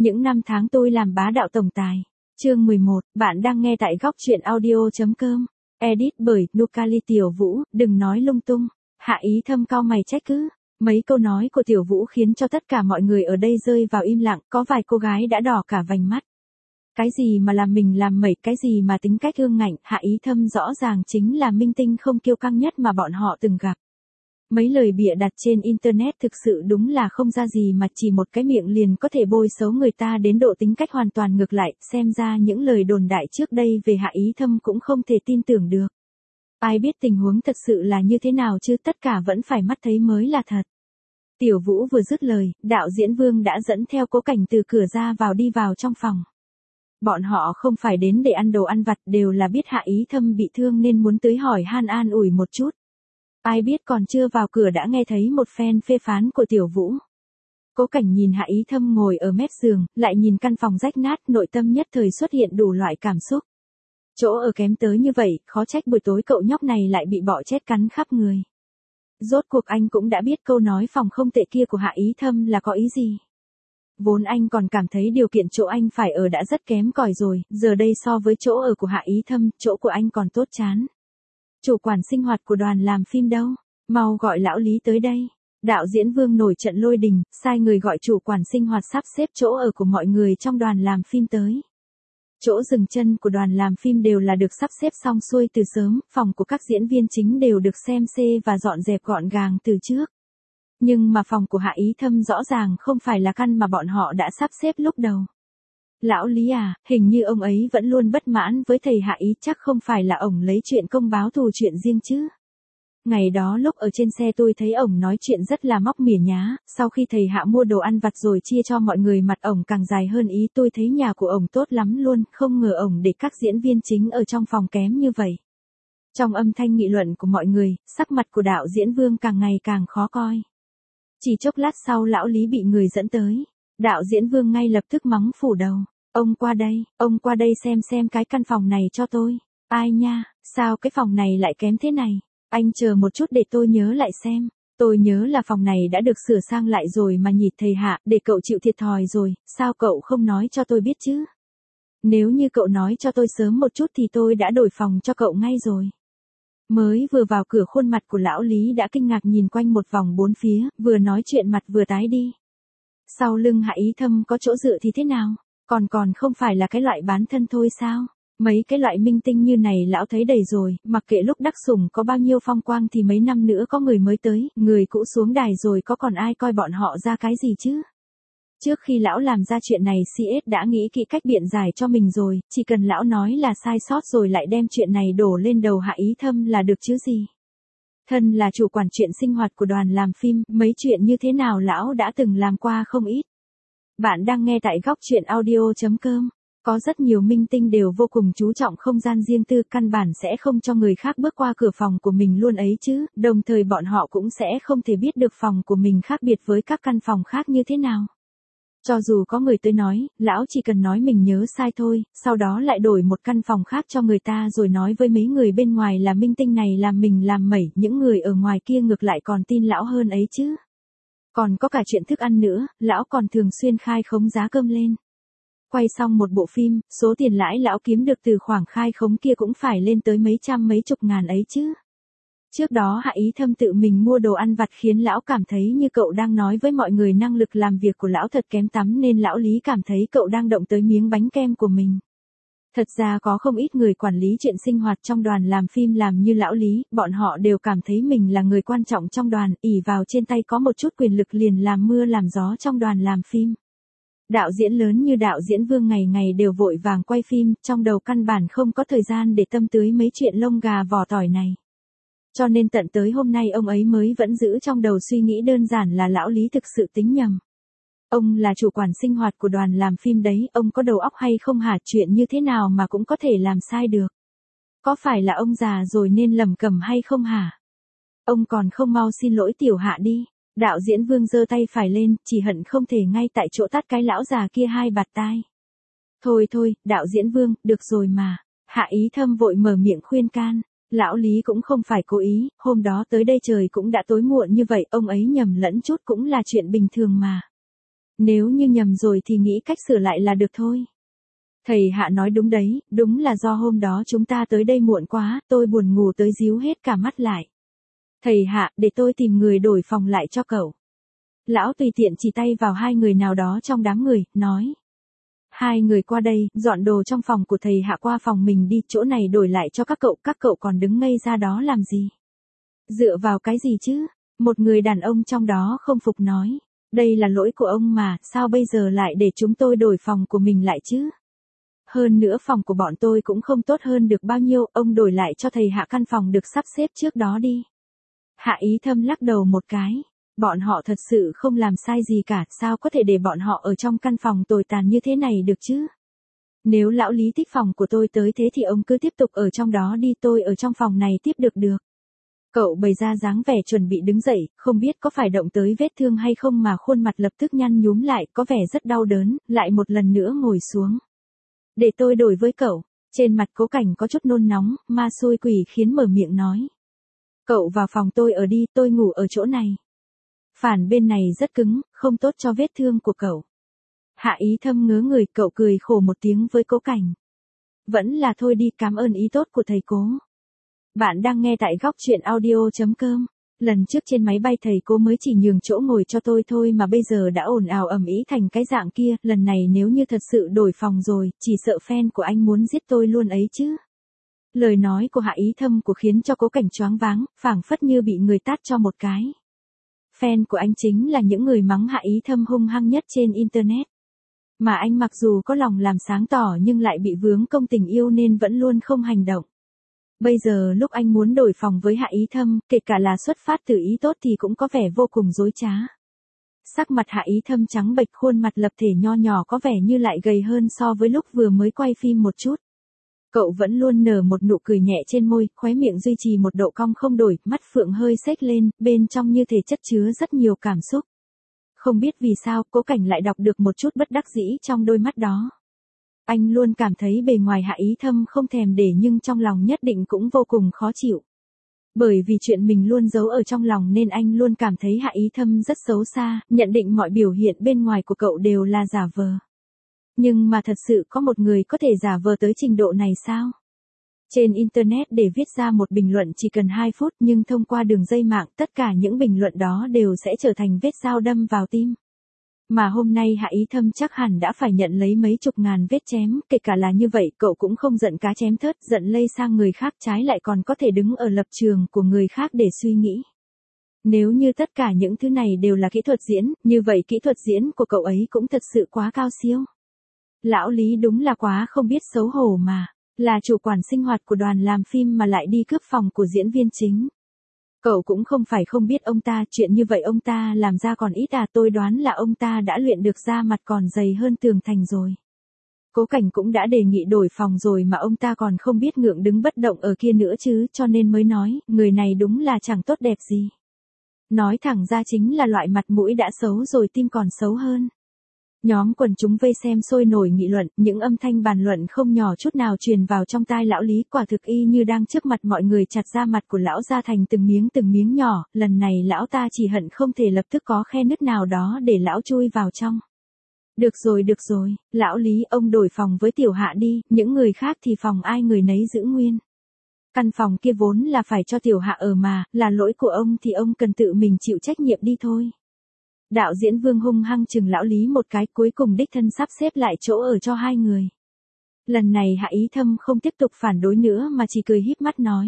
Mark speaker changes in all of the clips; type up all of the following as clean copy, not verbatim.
Speaker 1: Những năm tháng tôi làm bá đạo tổng tài. Chương 11, bạn đang nghe tại góc truyện audio.com. Edit bởi Nucali Tiểu Vũ, đừng nói lung tung. Hạ Ý Thâm cau mày trách cứ. Mấy câu nói của Tiểu Vũ khiến cho tất cả mọi người ở đây rơi vào im lặng, có vài cô gái đã đỏ cả vành mắt. Cái gì mà làm mình làm mẩy, cái gì mà tính cách ương ngạnh, Hạ Ý Thâm rõ ràng chính là minh tinh không kiêu căng nhất mà bọn họ từng gặp. Mấy lời bịa đặt trên Internet thực sự đúng là không ra gì mà chỉ một cái miệng liền có thể bôi xấu người ta đến độ tính cách hoàn toàn ngược lại, xem ra những lời đồn đại trước đây về Hạ Ý Thâm cũng không thể tin tưởng được. Ai biết tình huống thật sự là như thế nào chứ, tất cả vẫn phải mắt thấy mới là thật. Tiểu Vũ vừa dứt lời, đạo diễn Vương đã dẫn theo Cố Cảnh từ cửa ra vào đi vào trong phòng. Bọn họ không phải đến để ăn đồ ăn vặt, đều là biết Hạ Ý Thâm bị thương nên muốn tới hỏi han an ủi một chút. Ai biết còn chưa vào cửa đã nghe thấy một phen phê phán của Tiểu Vũ. Cố Cảnh nhìn Hạ Ý Thâm ngồi ở mép giường, lại nhìn căn phòng rách nát, nội tâm nhất thời xuất hiện đủ loại cảm xúc. Chỗ ở kém tới như vậy, khó trách buổi tối cậu nhóc này lại bị bọ chết cắn khắp người. Rốt cuộc anh cũng đã biết câu nói phòng không tệ kia của Hạ Ý Thâm là có ý gì. Vốn anh còn cảm thấy điều kiện chỗ anh phải ở đã rất kém cỏi rồi, giờ đây so với chỗ ở của Hạ Ý Thâm, chỗ của anh còn tốt chán. Chủ quản sinh hoạt của đoàn làm phim đâu? Mau gọi lão Lý tới đây. Đạo diễn Vương nổi trận lôi đình, sai người gọi chủ quản sinh hoạt sắp xếp chỗ ở của mọi người trong đoàn làm phim tới. Chỗ dừng chân của đoàn làm phim đều là được sắp xếp xong xuôi từ sớm, phòng của các diễn viên chính đều được xem xê và dọn dẹp gọn gàng từ trước. Nhưng mà phòng của Hạ Ý Thâm rõ ràng không phải là căn mà bọn họ đã sắp xếp lúc đầu. Lão Lý à, hình như ông ấy vẫn luôn bất mãn với thầy Hạ Ý, chắc không phải là ổng lấy chuyện công báo thù chuyện riêng chứ. Ngày đó lúc ở trên xe tôi thấy ổng nói chuyện rất là móc mỉa nhá, sau khi thầy Hạ mua đồ ăn vặt rồi chia cho mọi người mặt ổng càng dài hơn ý, tôi thấy nhà của ổng tốt lắm luôn, không ngờ ổng để các diễn viên chính ở trong phòng kém như vậy. Trong âm thanh nghị luận của mọi người, sắc mặt của đạo diễn Vương càng ngày càng khó coi. Chỉ chốc lát sau lão Lý bị người dẫn tới. Đạo diễn Vương ngay lập tức mắng phủ đầu. Ông qua đây xem cái căn phòng này cho tôi. Ai nha, sao cái phòng này lại kém thế này? Anh chờ một chút để tôi nhớ lại xem. Tôi nhớ là phòng này đã được sửa sang lại rồi mà nhỉ thầy Hạ, để cậu chịu thiệt thòi rồi, sao cậu không nói cho tôi biết chứ? Nếu như cậu nói cho tôi sớm một chút thì tôi đã đổi phòng cho cậu ngay rồi. Mới vừa vào cửa khuôn mặt của lão Lý đã kinh ngạc nhìn quanh một vòng bốn phía, vừa nói chuyện mặt vừa tái đi. Sau lưng Hạ Ý Thâm có chỗ dựa thì thế nào? Còn không phải là cái loại bán thân thôi sao? Mấy cái loại minh tinh như này lão thấy đầy rồi, mặc kệ lúc đắc sủng có bao nhiêu phong quang thì mấy năm nữa có người mới tới, người cũ xuống đài rồi có còn ai coi bọn họ ra cái gì chứ? Trước khi lão làm ra chuyện này CS đã nghĩ kỹ cách biện giải cho mình rồi, chỉ cần lão nói là sai sót rồi lại đem chuyện này đổ lên đầu Hạ Ý Thâm là được chứ gì. Thân là chủ quản chuyện sinh hoạt của đoàn làm phim, mấy chuyện như thế nào lão đã từng làm qua không ít. Bạn đang nghe tại góc truyện audio.com. Có rất nhiều minh tinh đều vô cùng chú trọng không gian riêng tư, căn bản sẽ không cho người khác bước qua cửa phòng của mình luôn ấy chứ, đồng thời bọn họ cũng sẽ không thể biết được phòng của mình khác biệt với các căn phòng khác như thế nào. Cho dù có người tới nói, lão chỉ cần nói mình nhớ sai thôi, sau đó lại đổi một căn phòng khác cho người ta rồi nói với mấy người bên ngoài là minh tinh này làm mình làm mẩy, những người ở ngoài kia ngược lại còn tin lão hơn ấy chứ. Còn có cả chuyện thức ăn nữa, lão còn thường xuyên khai khống giá cơm lên. Quay xong một bộ phim, số tiền lãi lão kiếm được từ khoản khai khống kia cũng phải lên tới mấy trăm mấy chục ngàn ấy chứ. Trước đó Hạ Ý Thâm tự mình mua đồ ăn vặt khiến lão cảm thấy như cậu đang nói với mọi người năng lực làm việc của lão thật kém tắm nên lão Lý cảm thấy cậu đang động tới miếng bánh kem của mình. Thật ra có không ít người quản lý chuyện sinh hoạt trong đoàn làm phim làm như lão Lý, bọn họ đều cảm thấy mình là người quan trọng trong đoàn, ỷ vào trên tay có một chút quyền lực liền làm mưa làm gió trong đoàn làm phim. Đạo diễn lớn như đạo diễn Vương ngày ngày đều vội vàng quay phim, trong đầu căn bản không có thời gian để tâm tưới mấy chuyện lông gà vỏ tỏi này. Cho nên tận tới hôm nay ông ấy mới vẫn giữ trong đầu suy nghĩ đơn giản là lão Lý thực sự tính nhầm. Ông là chủ quản sinh hoạt của đoàn làm phim đấy, ông có đầu óc hay không hả, chuyện như thế nào mà cũng có thể làm sai được. Có phải là ông già rồi nên lầm cầm hay không hả? Ông còn không mau xin lỗi tiểu Hạ đi. Đạo diễn Vương giơ tay phải lên, chỉ hận không thể ngay tại chỗ tát cái lão già kia hai bạt tai. Thôi, đạo diễn Vương, được rồi mà. Hạ Ý Thâm vội mở miệng khuyên can. Lão Lý cũng không phải cố ý, hôm đó tới đây trời cũng đã tối muộn như vậy, ông ấy nhầm lẫn chút cũng là chuyện bình thường mà. Nếu như nhầm rồi thì nghĩ cách sửa lại là được thôi. Thầy Hạ nói đúng đấy, đúng là do hôm đó chúng ta tới đây muộn quá, tôi buồn ngủ tới díu hết cả mắt lại. Thầy Hạ, để tôi tìm người đổi phòng lại cho cậu. Lão tùy tiện chỉ tay vào hai người nào đó trong đám người, nói. Hai người qua đây, dọn đồ trong phòng của thầy Hạ qua phòng mình đi, chỗ này đổi lại cho các cậu còn đứng ngây ra đó làm gì? Dựa vào cái gì chứ? Một người đàn ông trong đó không phục nói. Đây là lỗi của ông mà, sao bây giờ lại để chúng tôi đổi phòng của mình lại chứ? Hơn nữa phòng của bọn tôi cũng không tốt hơn được bao nhiêu, ông đổi lại cho thầy Hạ căn phòng được sắp xếp trước đó đi. Hạ Ý Thâm lắc đầu một cái. Bọn họ thật sự không làm sai gì cả, sao có thể để bọn họ ở trong căn phòng tồi tàn như thế này được chứ? Nếu lão Lý thích phòng của tôi tới thế thì ông cứ tiếp tục ở trong đó đi, tôi ở trong phòng này tiếp được. Cậu bày ra dáng vẻ chuẩn bị đứng dậy, không biết có phải động tới vết thương hay không mà khuôn mặt lập tức nhăn nhúm lại, có vẻ rất đau đớn, lại một lần nữa ngồi xuống. Để tôi đổi với cậu. Trên mặt Cố Cảnh có chút nôn nóng, ma xui quỷ khiến mở miệng nói. Cậu vào phòng tôi ở đi, tôi ngủ ở chỗ này. Phản bên này rất cứng, không tốt cho vết thương của cậu. Hạ Ý Thâm ngớ người, cậu cười khổ một tiếng với Cố Cảnh. Vẫn là thôi đi, cảm ơn ý tốt của thầy Cố. Bạn đang nghe tại góc truyện audio.com. Lần trước trên máy bay thầy Cố mới chỉ nhường chỗ ngồi cho tôi thôi mà bây giờ đã ồn ào ầm ĩ thành cái dạng kia, lần này nếu như thật sự đổi phòng rồi, chỉ sợ fan của anh muốn giết tôi luôn ấy chứ. Lời nói của Hạ Ý Thâm của khiến cho Cố Cảnh choáng váng, phảng phất như bị người tát cho một cái. Fan của anh chính là những người mắng Hạ Ý Thâm hung hăng nhất trên internet. Mà anh mặc dù có lòng làm sáng tỏ nhưng lại bị vướng công tình yêu nên vẫn luôn không hành động. Bây giờ lúc anh muốn đổi phòng với Hạ Ý Thâm, kể cả là xuất phát từ ý tốt thì cũng có vẻ vô cùng dối trá. Sắc mặt Hạ Ý Thâm trắng bệch, khuôn mặt lập thể nho nhỏ có vẻ như lại gầy hơn so với lúc vừa mới quay phim một chút. Cậu vẫn luôn nở một nụ cười nhẹ trên môi, khóe miệng duy trì một độ cong không đổi, mắt phượng hơi xếch lên, bên trong như thể chất chứa rất nhiều cảm xúc. Không biết vì sao, Cố Cảnh lại đọc được một chút bất đắc dĩ trong đôi mắt đó. Anh luôn cảm thấy bề ngoài Hạ Ý Thâm không thèm để nhưng trong lòng nhất định cũng vô cùng khó chịu. Bởi vì chuyện mình luôn giấu ở trong lòng nên anh luôn cảm thấy Hạ Ý Thâm rất xấu xa, nhận định mọi biểu hiện bên ngoài của cậu đều là giả vờ. Nhưng mà thật sự có một người có thể giả vờ tới trình độ này sao? Trên Internet để viết ra một bình luận chỉ cần 2 phút nhưng thông qua đường dây mạng tất cả những bình luận đó đều sẽ trở thành vết dao đâm vào tim. Mà hôm nay Hạ Ý Thâm chắc hẳn đã phải nhận lấy mấy chục ngàn vết chém, kể cả là như vậy cậu cũng không giận cá chém thớt, giận lây sang người khác, trái lại còn có thể đứng ở lập trường của người khác để suy nghĩ. Nếu như tất cả những thứ này đều là kỹ thuật diễn, như vậy kỹ thuật diễn của cậu ấy cũng thật sự quá cao siêu. Lão Lý đúng là quá không biết xấu hổ mà, là chủ quản sinh hoạt của đoàn làm phim mà lại đi cướp phòng của diễn viên chính. Cậu cũng không phải không biết ông ta, chuyện như vậy ông ta làm ra còn ít à, tôi đoán là ông ta đã luyện được da mặt còn dày hơn tường thành rồi. Cố Cảnh cũng đã đề nghị đổi phòng rồi mà ông ta còn không biết ngượng đứng bất động ở kia nữa chứ, cho nên mới nói, người này đúng là chẳng tốt đẹp gì. Nói thẳng ra chính là loại mặt mũi đã xấu rồi tim còn xấu hơn. Nhóm quần chúng vây xem sôi nổi nghị luận, những âm thanh bàn luận không nhỏ chút nào truyền vào trong tai lão Lý, quả thực y như đang trước mặt mọi người chặt da mặt của lão ra thành từng miếng nhỏ, lần này lão ta chỉ hận không thể lập tức có khe nứt nào đó để lão chui vào trong. Được rồi, lão Lý ông đổi phòng với Tiểu Hạ đi, những người khác thì phòng ai người nấy giữ nguyên. Căn phòng kia vốn là phải cho Tiểu Hạ ở mà, là lỗi của ông thì ông cần tự mình chịu trách nhiệm đi thôi. Đạo diễn Vương hung hăng chừng lão Lý một cái, cuối cùng đích thân sắp xếp lại chỗ ở cho hai người. Lần này Hạ Ý Thâm không tiếp tục phản đối nữa mà chỉ cười híp mắt nói.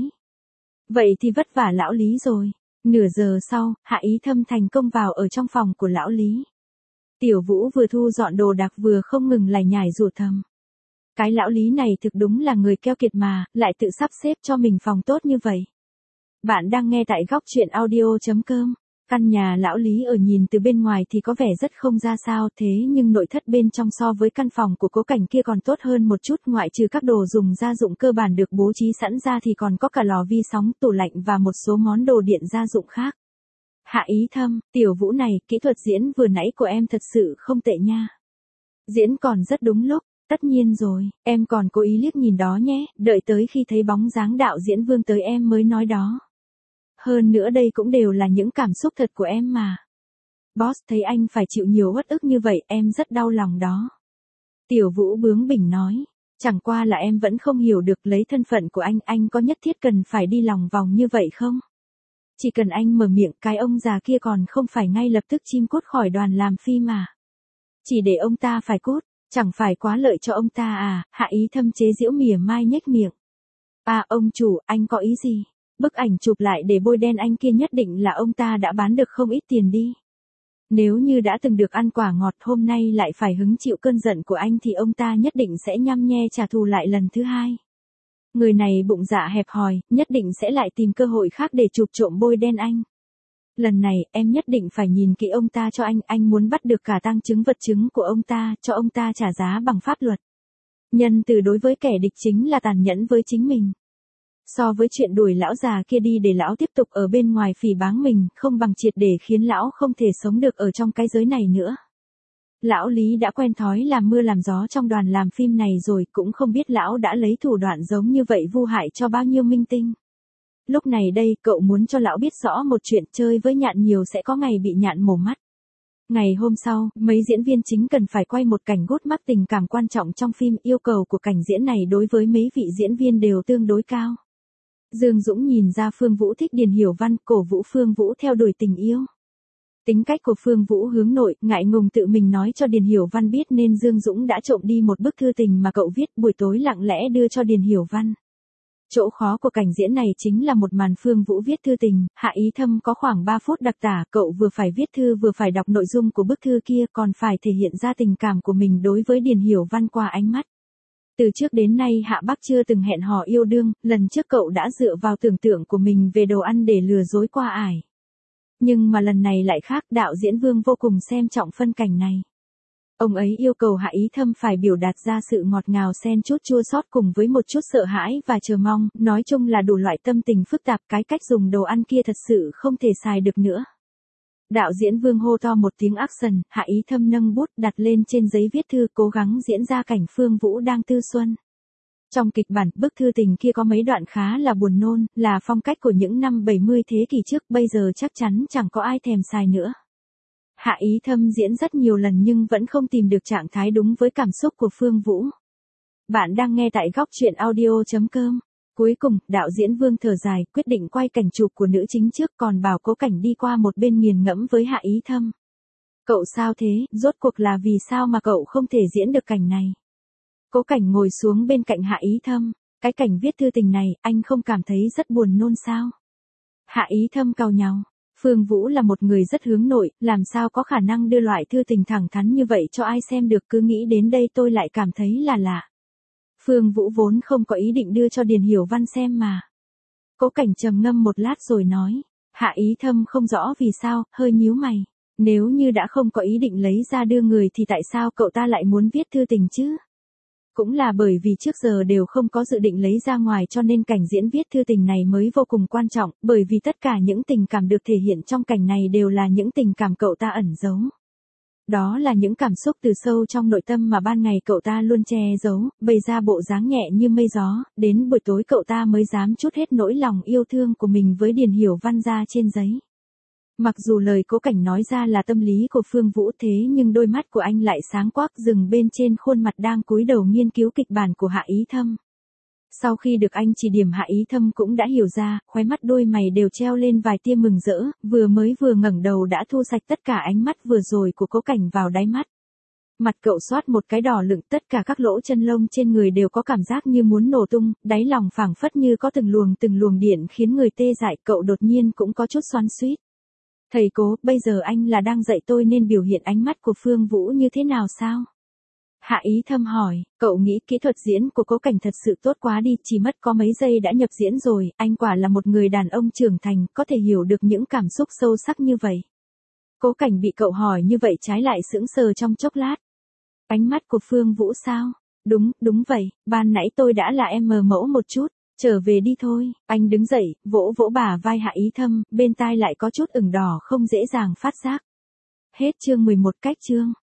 Speaker 1: Vậy thì vất vả lão Lý rồi. Nửa giờ sau, Hạ Ý Thâm thành công vào ở trong phòng của lão Lý. Tiểu Vũ vừa thu dọn đồ đạc vừa không ngừng lải nhải rủa thầm. Cái lão Lý này thực đúng là người keo kiệt mà, lại tự sắp xếp cho mình phòng tốt như vậy. Bạn đang nghe tại góc truyện audio.com. Căn nhà lão Lý ở nhìn từ bên ngoài thì có vẻ rất không ra sao, thế nhưng nội thất bên trong so với căn phòng của Cố Cảnh kia còn tốt hơn một chút, ngoại trừ các đồ dùng gia dụng cơ bản được bố trí sẵn ra thì còn có cả lò vi sóng, tủ lạnh và một số món đồ điện gia dụng khác. Hạ Ý Thâm, Tiểu Vũ này, kỹ thuật diễn vừa nãy của em thật sự không tệ nha. Diễn còn rất đúng lúc, tất nhiên rồi, em còn cố ý liếc nhìn đó nhé, đợi tới khi thấy bóng dáng đạo diễn Vương tới em mới nói đó. Hơn nữa đây cũng đều là những cảm xúc thật của em mà. Boss thấy anh phải chịu nhiều uất ức như vậy em rất đau lòng đó. Tiểu Vũ bướng bỉnh nói. Chẳng qua là em vẫn không hiểu được lấy thân phận của anh có nhất thiết cần phải đi lòng vòng như vậy không? Chỉ cần anh mở miệng cái ông già kia còn không phải ngay lập tức chim cút khỏi đoàn làm phim mà. Chỉ để ông ta phải cút, chẳng phải quá lợi cho ông ta à, Hạ Ý Thâm chế giễu mỉa mai nhếch miệng. À ông chủ, anh có ý gì? Bức ảnh chụp lại để bôi đen anh kia nhất định là ông ta đã bán được không ít tiền đi. Nếu như đã từng được ăn quả ngọt hôm nay lại phải hứng chịu cơn giận của anh thì ông ta nhất định sẽ nhăm nhe trả thù lại lần thứ hai. Người này bụng dạ hẹp hòi, nhất định sẽ lại tìm cơ hội khác để chụp trộm bôi đen anh. Lần này em nhất định phải nhìn kỹ ông ta cho anh muốn bắt được cả tang chứng vật chứng của ông ta, cho ông ta trả giá bằng pháp luật. Nhân từ đối với kẻ địch chính là tàn nhẫn với chính mình. So với chuyện đuổi lão già kia đi để lão tiếp tục ở bên ngoài phỉ báng mình, không bằng triệt để khiến lão không thể sống được ở trong cái giới này nữa. Lão Lý đã quen thói làm mưa làm gió trong đoàn làm phim này rồi, cũng không biết lão đã lấy thủ đoạn giống như vậy vu hại cho bao nhiêu minh tinh. Lúc này đây, cậu muốn cho lão biết rõ một chuyện, chơi với nhạn nhiều sẽ có ngày bị nhạn mổ mắt. Ngày hôm sau, mấy diễn viên chính cần phải quay một cảnh gút mắc tình cảm quan trọng trong phim, yêu cầu của cảnh diễn này đối với mấy vị diễn viên đều tương đối cao. Dương Dũng nhìn ra Phương Vũ thích Điền Hiểu Văn, cổ vũ Phương Vũ theo đuổi tình yêu. Tính cách của Phương Vũ hướng nội, ngại ngùng tự mình nói cho Điền Hiểu Văn biết nên Dương Dũng đã trộm đi một bức thư tình mà cậu viết, buổi tối lặng lẽ đưa cho Điền Hiểu Văn. Chỗ khó của cảnh diễn này chính là một màn Phương Vũ viết thư tình, Hạ Ý Thâm có khoảng 3 phút đặc tả, cậu vừa phải viết thư vừa phải đọc nội dung của bức thư kia, còn phải thể hiện ra tình cảm của mình đối với Điền Hiểu Văn qua ánh mắt. Từ trước đến nay Hạ Bắc chưa từng hẹn hò yêu đương, lần trước cậu đã dựa vào tưởng tượng của mình về đồ ăn để lừa dối qua ải. Nhưng mà lần này lại khác, đạo diễn Vương vô cùng xem trọng phân cảnh này. Ông ấy yêu cầu Hạ Ý Thâm phải biểu đạt ra sự ngọt ngào xen chút chua xót cùng với một chút sợ hãi và chờ mong, nói chung là đủ loại tâm tình phức tạp, cái cách dùng đồ ăn kia thật sự không thể xài được nữa. Đạo diễn Vương hô to một tiếng action, Hạ Ý Thâm nâng bút đặt lên trên giấy viết thư, cố gắng diễn ra cảnh Phương Vũ đang tư xuân. Trong kịch bản, bức thư tình kia có mấy đoạn khá là buồn nôn, là phong cách của những năm 70 thế kỷ trước, bây giờ chắc chắn chẳng có ai thèm xài nữa. Hạ Ý Thâm diễn rất nhiều lần nhưng vẫn không tìm được trạng thái đúng với cảm xúc của Phương Vũ. Bạn đang nghe tại góc truyện audio.com. Cuối cùng, đạo diễn Vương thở dài, quyết định quay cảnh chụp của nữ chính trước, còn bảo Cố Cảnh đi qua một bên nghiền ngẫm với Hạ Ý Thâm. Cậu sao thế, rốt cuộc là vì sao mà cậu không thể diễn được cảnh này? Cố Cảnh ngồi xuống bên cạnh Hạ Ý Thâm, cái cảnh viết thư tình này, anh không cảm thấy rất buồn nôn sao? Hạ Ý Thâm cau nhàu. Phương Vũ là một người rất hướng nội, làm sao có khả năng đưa loại thư tình thẳng thắn như vậy cho ai xem được, cứ nghĩ đến đây tôi lại cảm thấy là lạ. Phương Vũ vốn không có ý định đưa cho Điền Hiểu Văn xem mà. Cố Cảnh trầm ngâm một lát rồi nói, Hạ Ý Thâm không rõ vì sao, hơi nhíu mày. Nếu như đã không có ý định lấy ra đưa người thì tại sao cậu ta lại muốn viết thư tình chứ? Cũng là bởi vì trước giờ đều không có dự định lấy ra ngoài cho nên cảnh diễn viết thư tình này mới vô cùng quan trọng, bởi vì tất cả những tình cảm được thể hiện trong cảnh này đều là những tình cảm cậu ta ẩn giấu. Đó là những cảm xúc từ sâu trong nội tâm mà ban ngày cậu ta luôn che giấu, bày ra bộ dáng nhẹ như mây gió, đến buổi tối cậu ta mới dám trút hết nỗi lòng yêu thương của mình với Điền Hiểu Văn ra trên giấy. Mặc dù lời Cố Cảnh nói ra là tâm lý của Phương Vũ thế nhưng đôi mắt của anh lại sáng quắc dừng bên trên khuôn mặt đang cúi đầu nghiên cứu kịch bản của Hạ Ý Thâm. Sau khi được anh chỉ điểm Hạ Ý Thâm cũng đã hiểu ra, khóe mắt đôi mày đều treo lên vài tia mừng rỡ, vừa ngẩng đầu đã thu sạch tất cả ánh mắt vừa rồi của Cố Cảnh vào đáy mắt. Mặt cậu xoát một cái đỏ lựng, tất cả các lỗ chân lông trên người đều có cảm giác như muốn nổ tung, đáy lòng phảng phất như có từng luồng điện khiến người tê dại, cậu đột nhiên cũng có chút xoắn xuýt. Thầy Cố, bây giờ anh là đang dạy tôi nên biểu hiện ánh mắt của Phương Vũ như thế nào sao? Hạ Ý Thâm hỏi, cậu nghĩ kỹ thuật diễn của Cố Cảnh thật sự tốt quá đi, chỉ mất có mấy giây đã nhập diễn rồi, anh quả là một người đàn ông trưởng thành, có thể hiểu được những cảm xúc sâu sắc như vậy. Cố Cảnh bị cậu hỏi như vậy trái lại sững sờ trong chốc lát. Ánh mắt của Phương Vũ sao? Đúng vậy, ban nãy tôi đã là em mờ mẫu một chút. Trở về đi thôi, anh đứng dậy, vỗ bả vai Hạ Ý Thâm, bên tai lại có chút ửng đỏ không dễ dàng phát giác. Hết chương 11 cách chương.